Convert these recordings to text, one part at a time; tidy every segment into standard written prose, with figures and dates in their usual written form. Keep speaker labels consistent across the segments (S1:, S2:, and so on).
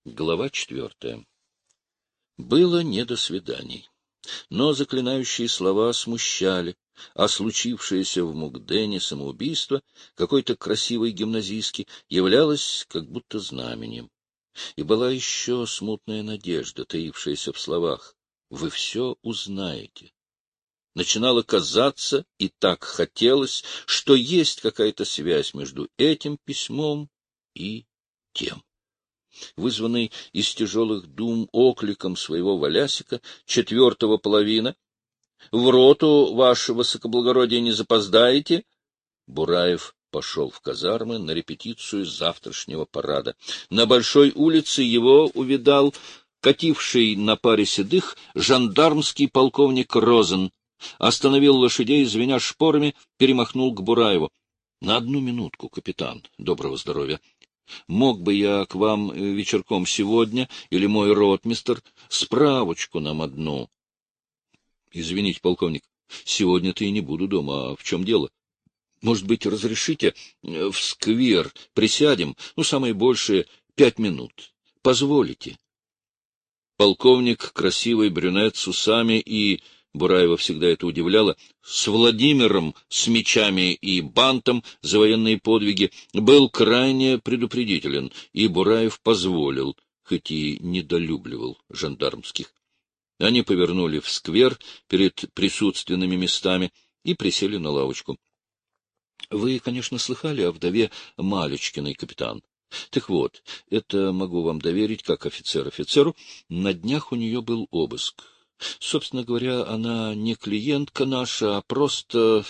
S1: Глава 4. Было не до свиданий, но заклинающие слова смущали, а случившееся в Мукдене самоубийство какой-то красивой гимназистки являлось как будто знаменем. И была еще смутная надежда, таившаяся в словах: «Вы все узнаете». Начинало казаться, и так хотелось, что есть какая-то связь между этим письмом и тем. Вызванный из тяжелых дум окликом своего Валясика, четвертого половина: «В роту, ваше высокоблагородие, не запоздаете!» Бураев пошел в казармы на репетицию завтрашнего парада. На Большой улице его увидал кативший на паре седых жандармский полковник Розен. Остановил лошадей, звеня шпорами, перемахнул к Бураеву. — На одну минутку, капитан, доброго здоровья. Мог бы я к вам вечерком сегодня, или мой ротмистр, справочку нам одну? — Извините, полковник, сегодня-то и не буду дома. А в чем дело? Может быть, разрешите в сквер присядем? Самое большее 5 минут. Позволите? Полковник, красивый брюнет с усами и... Бураева всегда это удивляло, с Владимиром, с мечами и бантом за военные подвиги, был крайне предупредителен, и Бураев позволил, хоть и недолюбливал жандармских. Они повернули в сквер перед присутственными местами и присели на лавочку. — Вы, конечно, слыхали о вдове Малечкиной, капитан. Так вот, это могу вам доверить, как офицер офицеру. На днях у нее был обыск. Собственно говоря, она не клиентка наша, а просто...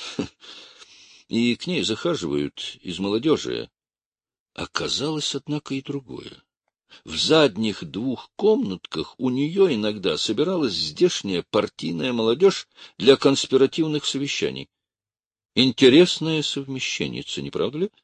S1: И к ней захаживают из молодежи. Оказалось, однако, и другое. В задних 2 комнатках у нее иногда собиралась здешняя партийная молодежь для конспиративных совещаний. Интересное совмещенница, не правда ли?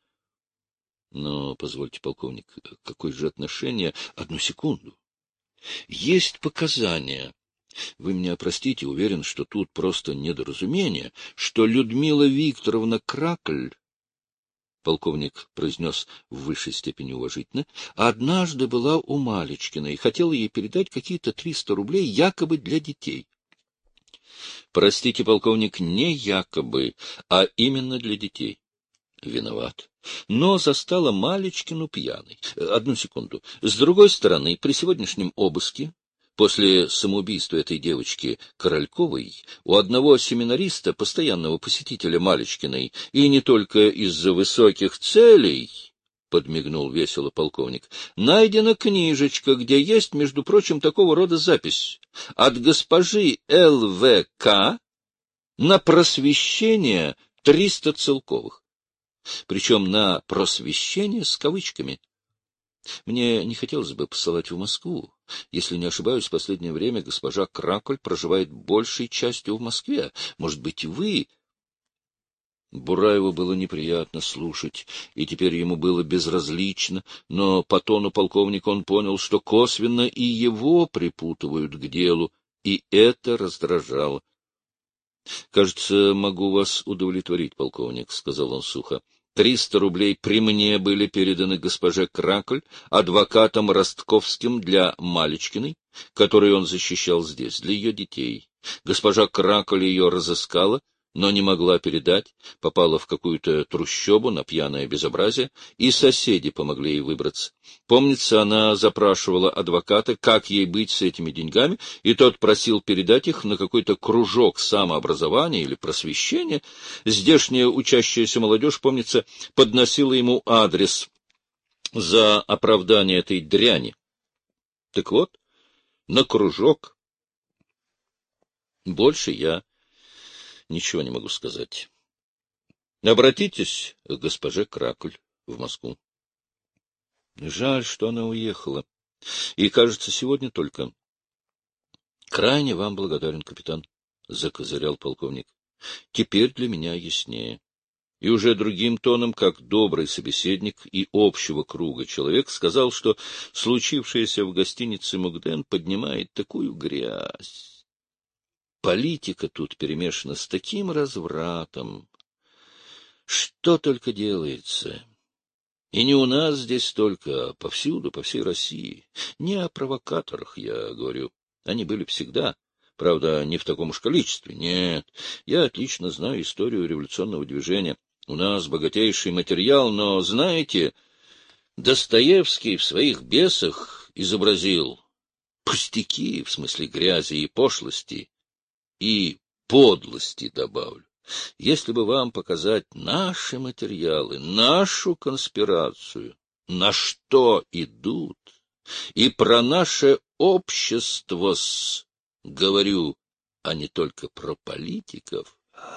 S1: Но, позвольте, полковник, какое же отношение... Одну секунду. Есть показания... Вы меня простите, уверен, что тут просто недоразумение, что Людмила Викторовна Кракль, полковник произнес в высшей степени уважительно, однажды была у Малечкиной и хотела ей передать какие-то 300 рублей якобы для детей. Простите, полковник, не якобы, а именно для детей. Виноват. Но застала Малечкину пьяной. Одну секунду. С другой стороны, при сегодняшнем обыске, после самоубийства этой девочки Корольковой, у одного семинариста, постоянного посетителя Малечкиной, и не только из-за высоких целей, — подмигнул весело полковник, — найдена книжечка, где есть, между прочим, такого рода запись: от госпожи ЛВК на просвещение 300 целковых. Причем на просвещение с кавычками. Мне не хотелось бы посылать в Москву. Если не ошибаюсь, в последнее время госпожа Кракль проживает большей частью в Москве. Может быть, вы... Бураеву было неприятно слушать, и теперь ему было безразлично, но по тону полковника он понял, что косвенно и его припутывают к делу, и это раздражало. — Кажется, могу вас удовлетворить, полковник, — сказал он сухо. 300 рублей при мне были переданы госпоже Кракль адвокатом Ростковским для Малечкиной, которую он защищал здесь, для ее детей. Госпожа Кракль ее разыскала, но не могла передать, попала в какую-то трущобу на пьяное безобразие, и соседи помогли ей выбраться. Помнится, она запрашивала адвоката, как ей быть с этими деньгами, и тот просил передать их на какой-то кружок самообразования или просвещения. Здешняя учащаяся молодежь, помнится, подносила ему адрес за оправдание этой дряни. Так вот, на кружок. Больше я ничего не могу сказать. Обратитесь к госпоже Кракль в Москву. Жаль, что она уехала. И, кажется, сегодня только. Крайне вам благодарен, капитан, — закозырял полковник. Теперь для меня яснее. И уже другим тоном, как добрый собеседник и общего круга человек, сказал, что случившееся в гостинице Мукден поднимает такую грязь. Политика тут перемешана с таким развратом. Что только делается. И не у нас здесь только, а повсюду, по всей России. Не о провокаторах я говорю. Они были всегда. Правда, не в таком уж количестве. Нет, я отлично знаю историю революционного движения. У нас богатейший материал, но, знаете, Достоевский в своих «Бесах» изобразил пустяки, в смысле грязи и пошлости, и подлости добавлю. Если бы вам показать наши материалы, нашу конспирацию, на что идут, и про наше общество говорю, а не только про политиков.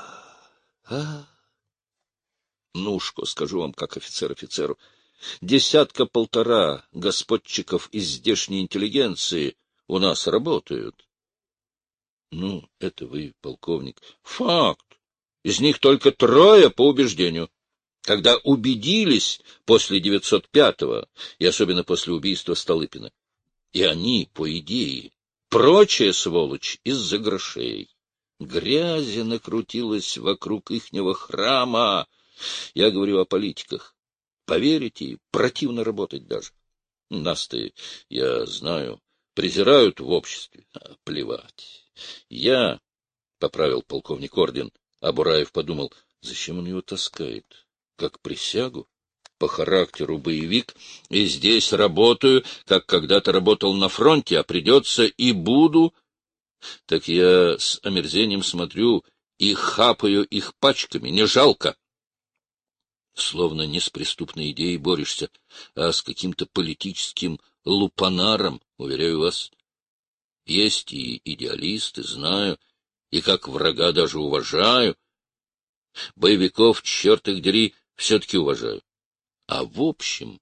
S1: Ну, что скажу вам, как офицер офицеру, 10-1.5 господчиков из здешней интеллигенции у нас работают. Ну, это вы, полковник. Факт. Из них только 3 по убеждению. Когда убедились после 905-го, и особенно после убийства Столыпина. И они, по идее, прочая сволочь из-за грошей. Грязи накрутилась вокруг ихнего храма. Я говорю о политиках. Поверите, противно работать даже. Нас-то, я знаю, презирают в обществе. Плевать. Я, — поправил полковник Орден, а Бураев подумал, зачем он его таскает? Как присягу? По характеру боевик, и здесь работаю, как когда-то работал на фронте, а придется и буду. Так я с омерзением смотрю и хапаю их пачками, не жалко. Словно не с преступной идеей борешься, а с каким-то политическим лупанаром, уверяю вас. Есть и идеалисты, знаю, и как врага даже уважаю. Боевиков, черт их дери, все-таки уважаю. А в общем,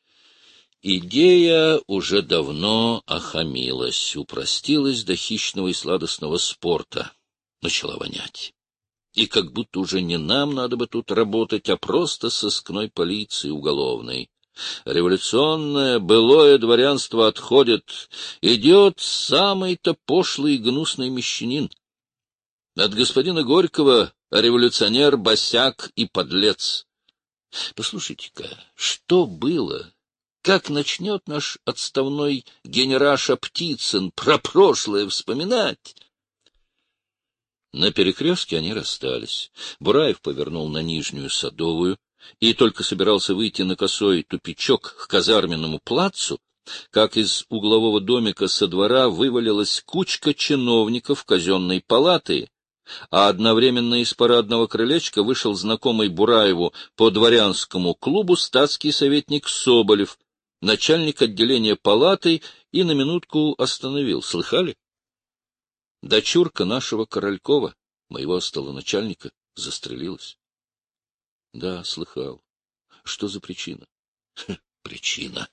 S1: идея уже давно охамилась, упростилась до хищного и сладостного спорта, начала вонять. И как будто уже не нам надо бы тут работать, а просто сыскной полиции уголовной. Революционное былое дворянство отходит, идет самый-то пошлый и гнусный мещанин. От господина Горького революционер, босяк и подлец. Послушайте-ка, что было? Как начнет наш отставной генераша Птицын про прошлое вспоминать? На перекрестке они расстались. Бураев повернул на Нижнюю Садовую и только собирался выйти на косой тупичок к казарменному плацу, как из углового домика со двора вывалилась кучка чиновников казенной палаты, а одновременно из парадного крылечка вышел знакомый Бураеву по дворянскому клубу статский советник Соболев, начальник отделения палаты, и на минутку остановил. Слыхали? Дочурка нашего Королькова, моего столоначальника, застрелилась. Да, слыхал. Что за причина? Причина.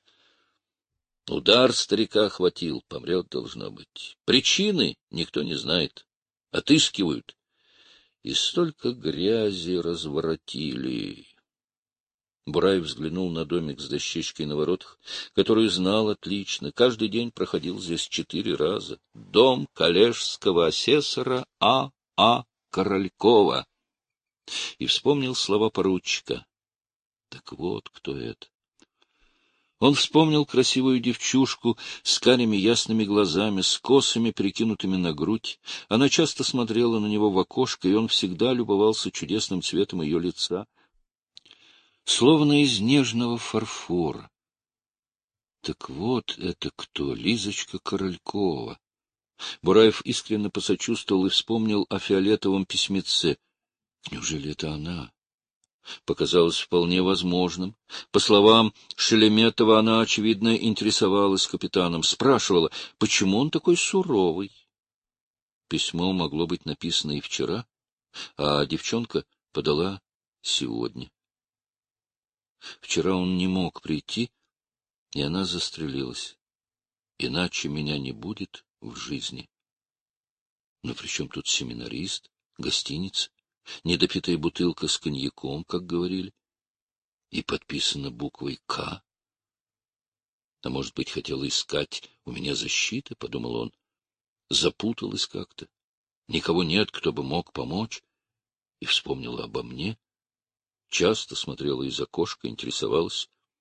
S1: Удар старика хватил, помрет, должно быть. Причины никто не знает. Отыскивают. И столько грязи разворотили. Бураев взглянул на домик с дощечкой на воротах, которую знал отлично. Каждый день проходил здесь 4 раза. Дом коллежского асессора А. Королькова. И вспомнил слова поручика. Так вот кто это. Он вспомнил красивую девчушку с карими ясными глазами, с косами, прикинутыми на грудь. Она часто смотрела на него в окошко, и он всегда любовался чудесным цветом ее лица, словно из нежного фарфора. Так вот это кто, Лизочка Королькова. Бураев искренне посочувствовал и вспомнил о фиолетовом письмеце. Неужели это она? Показалось вполне возможным. По словам Шереметова, она, очевидно, интересовалась капитаном, спрашивала, почему он такой суровый. Письмо могло быть написано и вчера, а девчонка подала сегодня. Вчера он не мог прийти, и она застрелилась. Иначе меня не будет в жизни. Но при чем тут семинарист, гостиница? Недопитая бутылка с коньяком, как говорили, и подписана буквой «К». А может быть, хотела искать у меня защиты, — подумал он. Запуталась как-то. Никого нет, кто бы мог помочь. И вспомнила обо мне. Часто смотрела из окошка, интересовалась.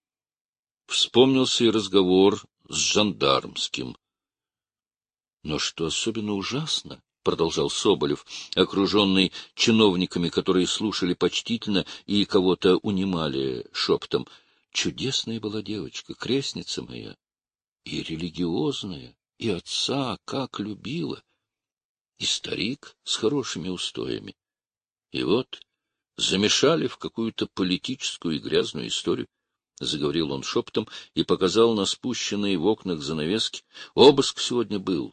S1: Вспомнился и разговор с жандармским. Но что особенно ужасно, — продолжал Соболев, окруженный чиновниками, которые слушали почтительно и кого-то унимали шепотом, — чудесная была девочка, крестница моя, и религиозная, и отца как любила, и старик с хорошими устоями. И вот замешали в какую-то политическую и грязную историю. — заговорил он шепотом и показал на спущенные в окнах занавески. Обыск сегодня был.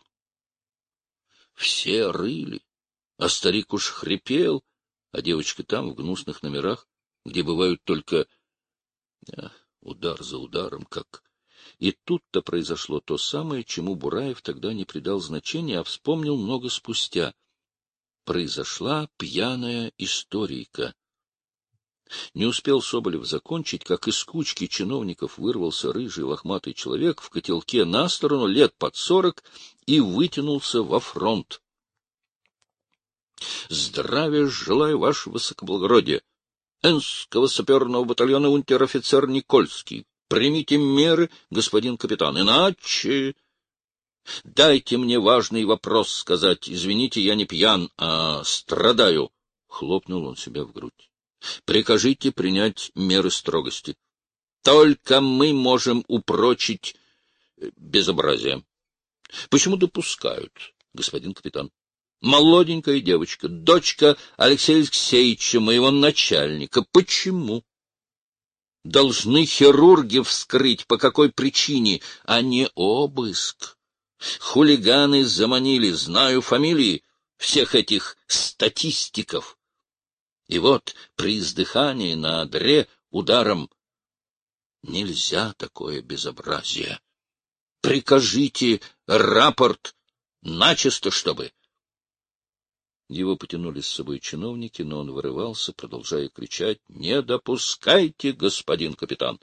S1: Все рыли, а старик уж хрипел, а девочка там, в гнусных номерах, где бывают только удар за ударом, как... И тут-то произошло то самое, чему Бураев тогда не придал значения, а вспомнил много спустя. Произошла пьяная историйка. Не успел Соболев закончить, как из кучки чиновников вырвался рыжий лохматый человек в котелке на сторону, лет под 40, и вытянулся во фронт. — Здравия желаю, ваше высокоблагородие! Энского саперного батальона унтер-офицер Никольский. Примите меры, господин капитан, иначе... Дайте мне важный вопрос сказать. Извините, я не пьян, а страдаю. Хлопнул он себя в грудь. Прикажите принять меры строгости. Только мы можем упрочить безобразие. Почему допускают, господин капитан? Молоденькая девочка, дочка Алексея Алексеевича, моего начальника. Почему? Должны хирурги вскрыть, по какой причине, а не обыск. Хулиганы заманили, знаю фамилии всех этих статистиков. И вот при издыхании на одре ударом нельзя такое безобразие. Прикажите рапорт начисто, чтобы... Его потянули с собой чиновники, но он вырывался, продолжая кричать: — Не допускайте, господин капитан!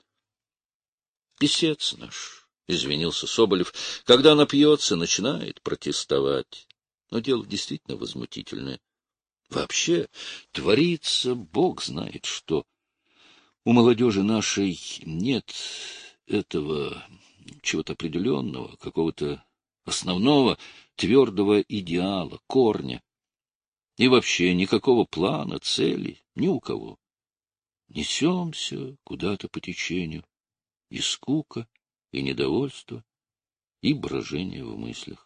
S1: — Писец наш, — извинился Соболев, — когда напьется, начинает протестовать. Но дело действительно возмутительное. Вообще творится бог знает что. У молодежи нашей нет этого чего-то определенного, какого-то основного твердого идеала, корня. И вообще никакого плана, цели ни у кого. Несемся куда-то по течению, и скука, и недовольство, и брожение в мыслях.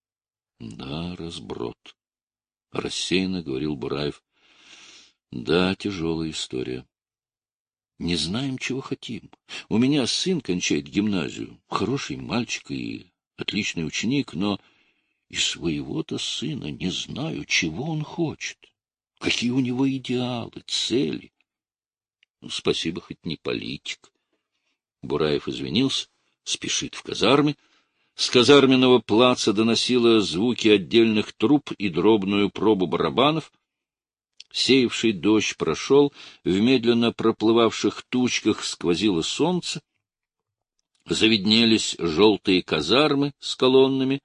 S1: Да, разброд. Рассеянно говорил Бураев. Да, тяжелая история. Не знаем, чего хотим. У меня сын кончает гимназию, хороший мальчик и отличный ученик, но... И своего-то сына не знаю, чего он хочет, какие у него идеалы, цели. Ну, спасибо, хоть не политик. Бураев извинился, спешит в казармы. С казарменного плаца доносило звуки отдельных труб и дробную пробу барабанов. Сеявший дождь прошел, в медленно проплывавших тучках сквозило солнце. Завиднелись желтые казармы с колоннами.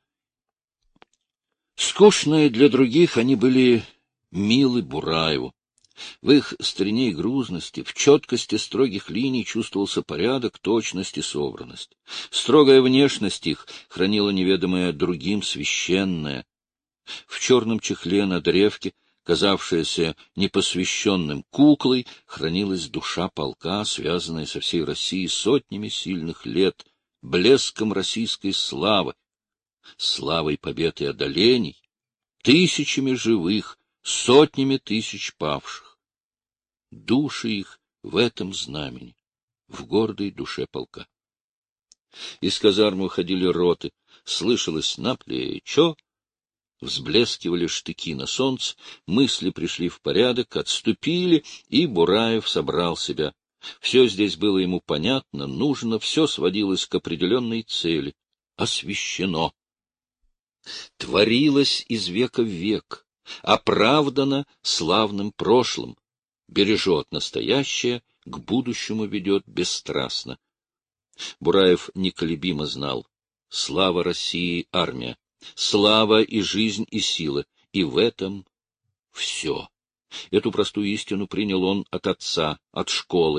S1: Скучные для других, они были милы Бураеву. В их старине и грузности, в четкости строгих линий чувствовался порядок, точность и собранность. Строгая внешность их хранила неведомое другим священное. В черном чехле на древке, казавшаяся непосвященным куклой, хранилась душа полка, связанная со всей Россией сотнями сильных лет, блеском российской славы, славой побед и одолений, тысячами живых, сотнями тысяч павших. Души их в этом знамени, в гордой душе полка. Из казармы уходили роты, слышалось на плечо, взблескивали штыки на солнце, мысли пришли в порядок, отступили, и Бураев собрал себя. Все здесь было ему понятно, нужно, все сводилось к определенной цели — освящено. Творилось из века в век, оправдано славным прошлым, бережет настоящее, к будущему ведет бесстрастно. Бураев неколебимо знал: слава России — армия, слава и жизнь и сила, и в этом все. Эту простую истину принял он от отца, от школы,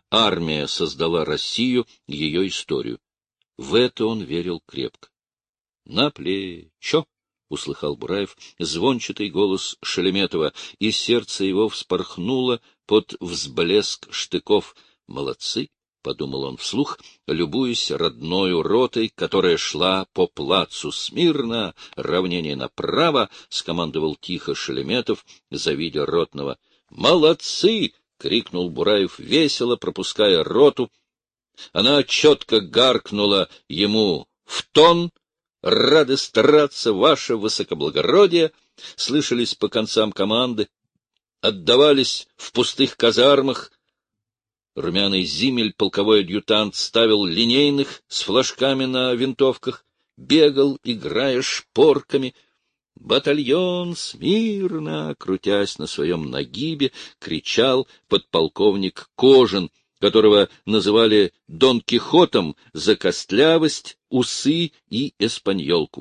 S1: армия создала Россию, ее историю. В это он верил крепко. — На плечо! — услыхал Бураев звончатый голос Шереметова, и сердце его вспорхнуло под взблеск штыков. «Молодцы!» — подумал он вслух, любуясь родною ротой, которая шла по плацу. «Смирно! Равнение направо!» — скомандовал тихо Шереметов, завидя ротного. «Молодцы!» — крикнул Бураев весело, пропуская роту. Она четко гаркнула ему в тон. «Рады стараться, ваше высокоблагородие!» Слышались по концам команды, отдавались в пустых казармах. Румяный Зимель, полковой адъютант, ставил линейных с флажками на винтовках, бегал, играя шпорками. «Батальон смирно!» Крутясь на своем нагибе, кричал подполковник Кожин, которого называли Дон Кихотом за костлявость, усы и эспаньолку.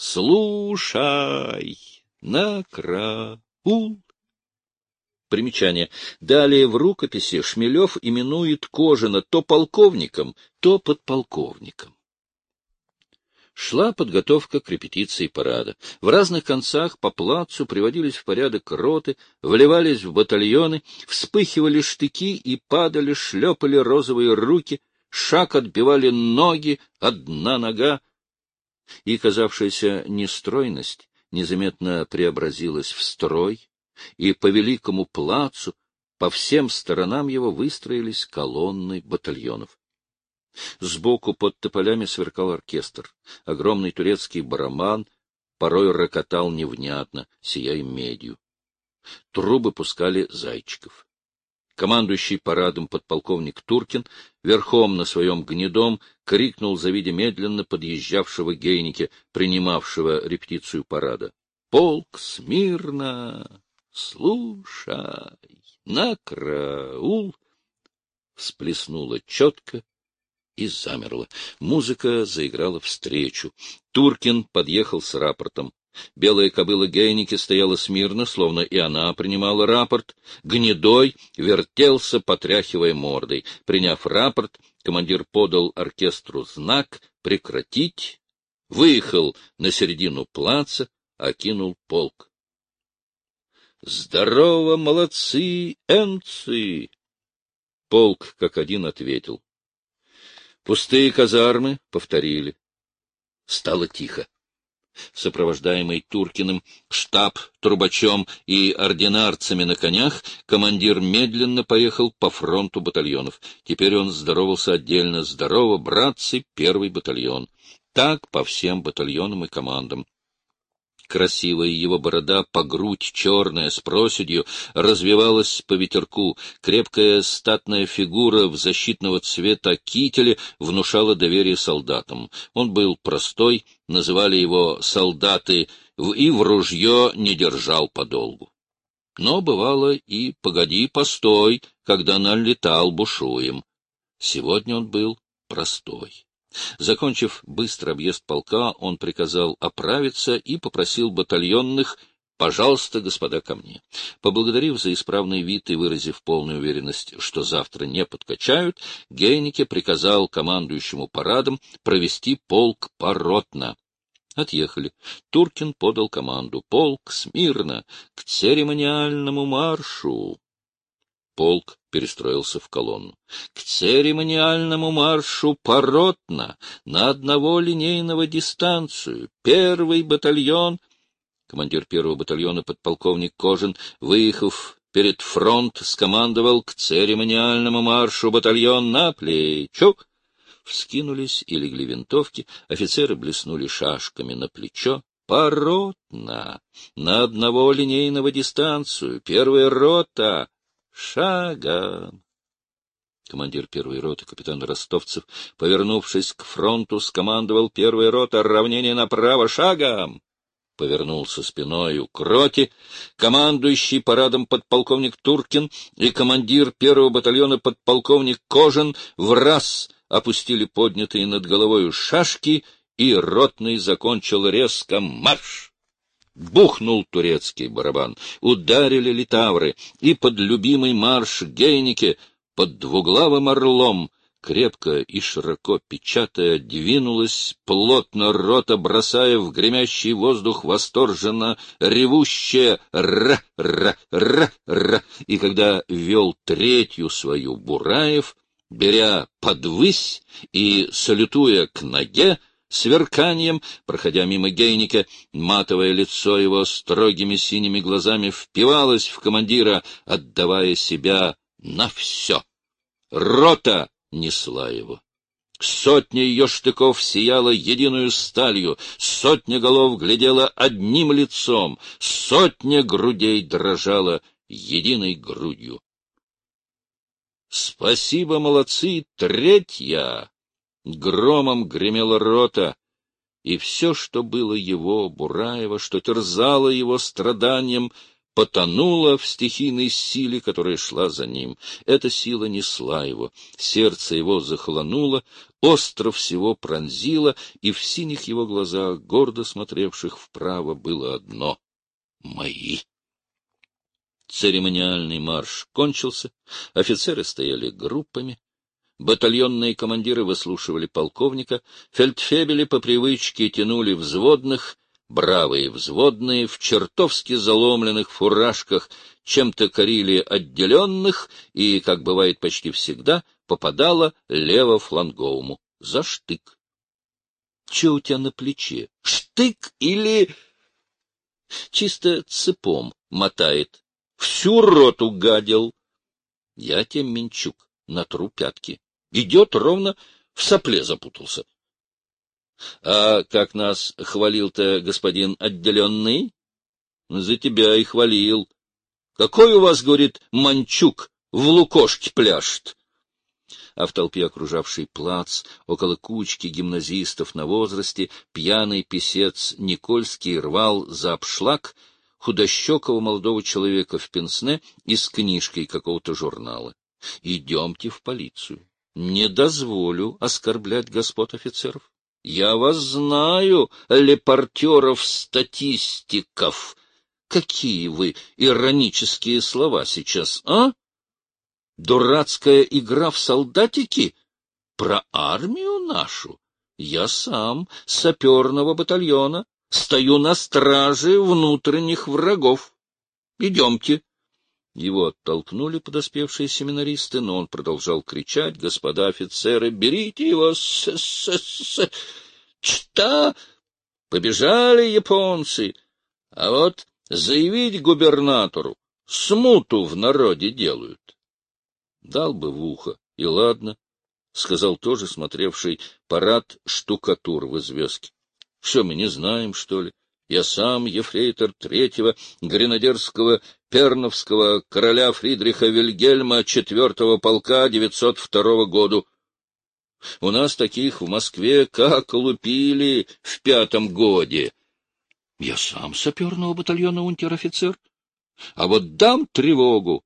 S1: «Слушай! На караул!» Примечание. Далее в рукописи Шмелев именует Кожина то полковником, то подполковником. Шла подготовка к репетиции парада. В разных концах по плацу приводились в порядок роты, вливались в батальоны, вспыхивали штыки и падали, шлепали розовые руки, шаг отбивали ноги, одна нога. И казавшаяся нестройность незаметно преобразилась в строй, и по великому плацу, по всем сторонам его выстроились колонны батальонов. Сбоку под тополями сверкал оркестр. Огромный турецкий барабан порой рокотал невнятно, сияя медью. Трубы пускали зайчиков. Командующий парадом подполковник Туркин верхом на своем гнедом крикнул, завидя медленно подъезжавшего Гейнеке, принимавшего репетицию парада: «Полк смирно! Слушай! На караул!» Всплеснуло четко и замерло. Музыка заиграла встречу. Туркин подъехал с рапортом. Белая кобыла Гейнеке стояла смирно, словно и она принимала рапорт. Гнедой вертелся, потряхивая мордой. Приняв рапорт, командир подал оркестру знак «Прекратить», выехал на середину плаца, окинул полк. «Здорово, молодцы, энцы!» Полк как один ответил. Пустые казармы повторили. Стало тихо. Сопровождаемый Туркиным, штаб, трубачом и ординарцами на конях, командир медленно поехал по фронту батальонов. Теперь он здоровался отдельно. «Здорово, братцы, первый батальон!» Так по всем батальонам и командам. Красивая его борода, по грудь черная, с проседью, развивалась по ветерку. Крепкая статная фигура в защитного цвета кителе внушала доверие солдатам. Он был простой, называли его солдаты, и в ружье не держал подолгу. Но бывало и «погоди, постой», когда налетал бушуем. Сегодня он был простой. Закончив быстро объезд полка, он приказал оправиться и попросил батальонных: «Пожалуйста, господа, ко мне». Поблагодарив за исправный вид и выразив полную уверенность, что завтра не подкачают, Гейнеке приказал командующему парадом провести полк поротно. Отъехали. Туркин подал команду: «Полк смирно, к церемониальному маршу». Полк перестроился в колонну. «К церемониальному маршу поротно, на одного линейного дистанцию. Первый батальон...» Командир первого батальона, подполковник Кожин, выехав перед фронт, скомандовал: «К церемониальному маршу батальон на плечо». Вскинулись и легли винтовки, офицеры блеснули шашками на плечо. «Поротно, на одного линейного дистанцию. Первая рота... Шагом!» Командир первой роты, капитан Ростовцев, повернувшись к фронту, скомандовал: «Первая рота, равнение направо, шагом!» Повернулся спиною к роте. Командующий парадом подполковник Туркин и командир первого батальона подполковник Кожин враз опустили поднятые над головою шашки, и ротный закончил резко: «Марш!» Бухнул турецкий барабан, ударили литавры, и под любимый марш Гейнеке под двуглавым орлом, крепко и широко печатая, двинулась плотно рота, бросая в гремящий воздух восторженно ревущее «ра-ра-ра-ра», и когда вел третью свою Бураев, беря подвысь и салютуя к ноге, сверканием, проходя мимо Гейника, матовое лицо его строгими синими глазами впивалось в командира, отдавая себя на все. Рота несла его. Сотня ее штыков сияла единую сталью, сотня голов глядела одним лицом, сотня грудей дрожала единой грудью. «Спасибо, молодцы, третья!» Громом гремела рота, и все, что было его, Бураева, что терзало его страданием, потонуло в стихийной силе, которая шла за ним. Эта сила несла его, сердце его захолонуло, остров всего пронзило, и в синих его глазах, гордо смотревших вправо, было одно — мои. Церемониальный марш кончился, офицеры стояли группами, батальонные командиры выслушивали полковника, фельдфебели по привычке тянули взводных, бравые взводные в чертовски заломленных фуражках чем-то корили отделенных, и, как бывает почти всегда, попадало левофланговому за штык. — Че у тебя на плече? Штык или... Чисто цепом мотает. Всю роту гадил. Я тебе, Минчук, натру пятки. Идет ровно в сопле запутался. А как нас хвалил-то господин отделенный? За тебя и хвалил. Какой у вас, говорит, Манчук в лукошке пляшет? А в толпе, окружавшей плац, около кучки гимназистов на возрасте, пьяный писец Никольский рвал за обшлаг худощекого молодого человека в пенсне и с книжкой какого-то журнала. Идемте в полицию. Не дозволю оскорблять господ офицеров. Я вас знаю, репортеров-статистиков. Какие вы иронические слова сейчас, а? Дурацкая игра в солдатики? Про армию нашу? Я сам саперного батальона. Стою на страже внутренних врагов. Идемте. Его оттолкнули подоспевшие семинаристы, но он продолжал кричать: «Господа офицеры, берите его Что? Побежали японцы! А вот заявить губернатору, смуту в народе делают». Дал бы в ухо, и ладно, — сказал тоже смотревший парад штукатур в известке. — Что, мы не знаем, что ли? Я сам ефрейтор третьего гренадерского перновского короля Фридриха Вильгельма 4-го полка 902 года. У нас таких в Москве как лупили в 5-м годе. Я сам саперного батальона унтер-офицер. А вот дам тревогу.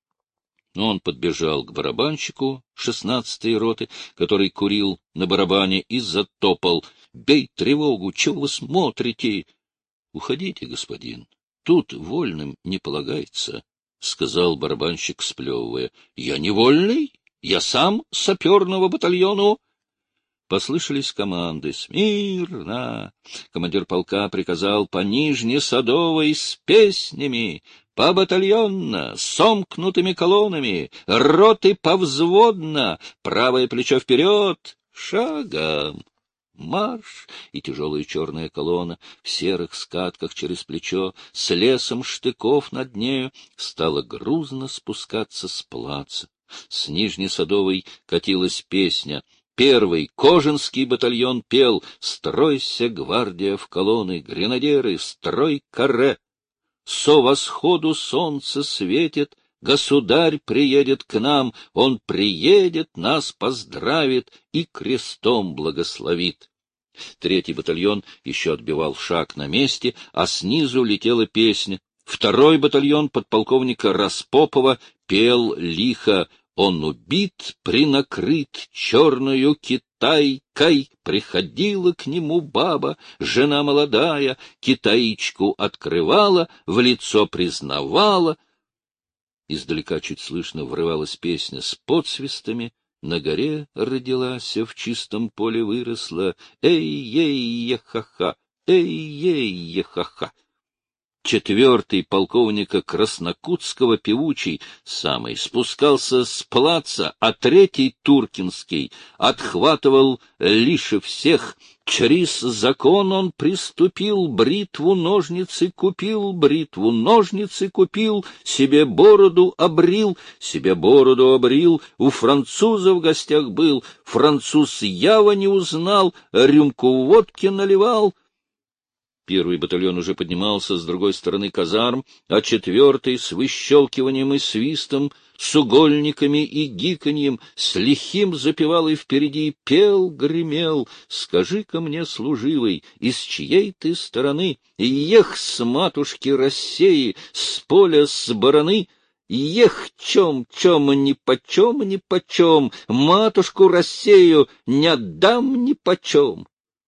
S1: Он подбежал к барабанщику 16-й роты, который курил на барабане, и затопал. — Бей тревогу! Чего вы смотрите? — Уходите, господин. Тут вольным не полагается, — сказал барабанщик, сплевывая. — Я не вольный. Я сам саперного батальону. Послышались команды. «Смирно!» Командир полка приказал по Нижней Садовой с песнями, побатальонно, сомкнутыми колоннами, роты повзводно, правое плечо вперед, шагом. Марш! И тяжелая черная колонна в серых скатках через плечо, с лесом штыков над нею, стала грузно спускаться с плаца. С Нижней Садовой катилась песня. Первый Кожинский батальон пел: «Стройся, гвардия, в колонны, гренадеры, строй каре! Со восходу солнце светит, государь приедет к нам, он приедет, нас поздравит и крестом благословит». Третий батальон еще отбивал шаг на месте, а снизу летела песня. Второй батальон подполковника Распопова пел лихо: «Он убит, принакрыт черною китайкой, приходила к нему баба, жена молодая, китаичку открывала, в лицо признавала». Издалека чуть слышно врывалась песня с подсвистами. На горе родилась, в чистом поле выросла. Эй-ей-е-ха-ха, эй-ей-е-ха-ха. Четвертый полковника Краснокутского, певучий самый, спускался с плаца, а третий, Туркинский, отхватывал лишь всех. Через закон он приступил, бритву ножницы купил, бритву ножницы купил, себе бороду обрил, у француза в гостях был, француз ява не узнал, рюмку водки наливал. Первый батальон уже поднимался с другой стороны казарм, а четвертый с выщелкиванием и свистом, с угольниками и гиканьем, с лихим запевалой впереди пел, гремел: «Скажи-ка мне, служивый, из чьей ты стороны? Ех, с матушки России, с поля, с бараны!» Ех, чем ни почем, матушку Россию не отдам нипочем.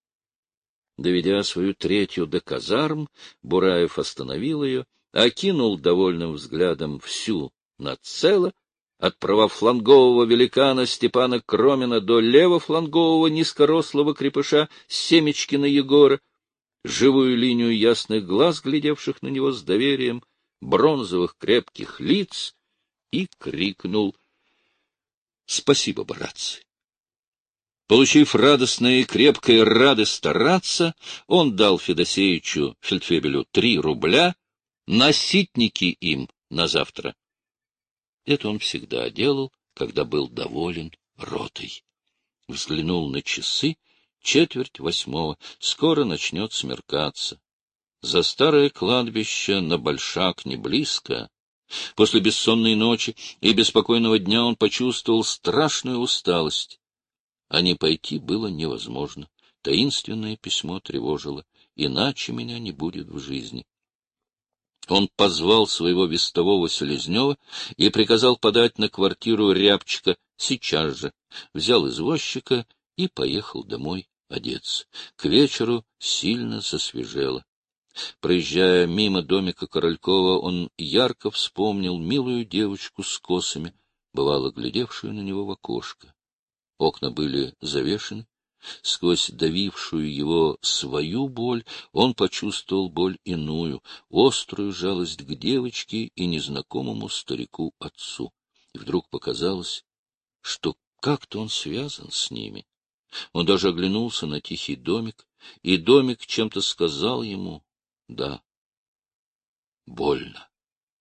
S1: Доведя свою третью до казарм, Бураев остановил ее, окинул довольным взглядом всю нацело, от правофлангового великана Степана Кромина до левофлангового низкорослого крепыша Семечкина Егора, живую линию ясных глаз, глядевших на него с доверием, бронзовых крепких лиц, и крикнул: — Спасибо, братцы! Получив радостное и крепкое рады стараться, он дал Федосеевичу фельдфебелю 3 рубля, носитники им на завтра. Это он всегда делал, когда был доволен ротой. Взглянул на часы, 7:45, скоро начнет смеркаться. За старое кладбище на Большак не близко. После бессонной ночи и беспокойного дня он почувствовал страшную усталость. А не пойти было невозможно. Таинственное письмо тревожило. Иначе меня не будет в жизни. Он позвал своего вестового Селезнева и приказал подать на квартиру Рябчика сейчас же. Взял извозчика и поехал домой одеться. К вечеру сильно засвежело. Проезжая мимо домика Королькова, он ярко вспомнил милую девочку с косами, бывало глядевшую на него в окошко. Окна были завешены. Сквозь давившую его свою боль он почувствовал боль иную, острую жалость к девочке и незнакомому старику-отцу. И вдруг показалось, что как-то он связан с ними. Он даже оглянулся на тихий домик, и домик чем-то сказал ему: да, больно.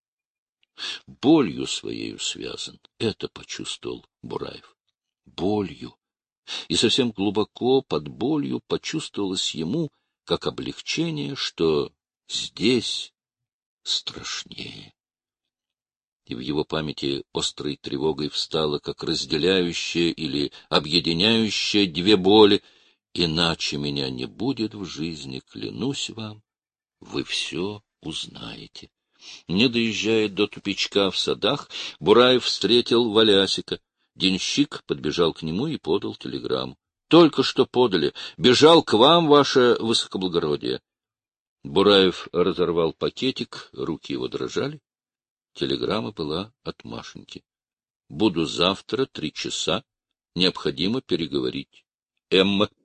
S1: Болью своею связан, это почувствовал Бураев. Болью. И совсем глубоко под болью почувствовалось ему, как облегчение, что здесь страшнее. И в его памяти острой тревогой встало, как разделяющее или объединяющее 2 боли: иначе меня не будет в жизни, клянусь вам, вы все узнаете. Не доезжая до тупичка в садах, Бураев встретил Валясика. Денщик подбежал к нему и подал телеграмму. — Только что подали. Бежал к вам, ваше высокоблагородие. Бураев разорвал пакетик, руки его дрожали. Телеграмма была от Машеньки. — Буду завтра 3 часа. Необходимо переговорить. Эмма.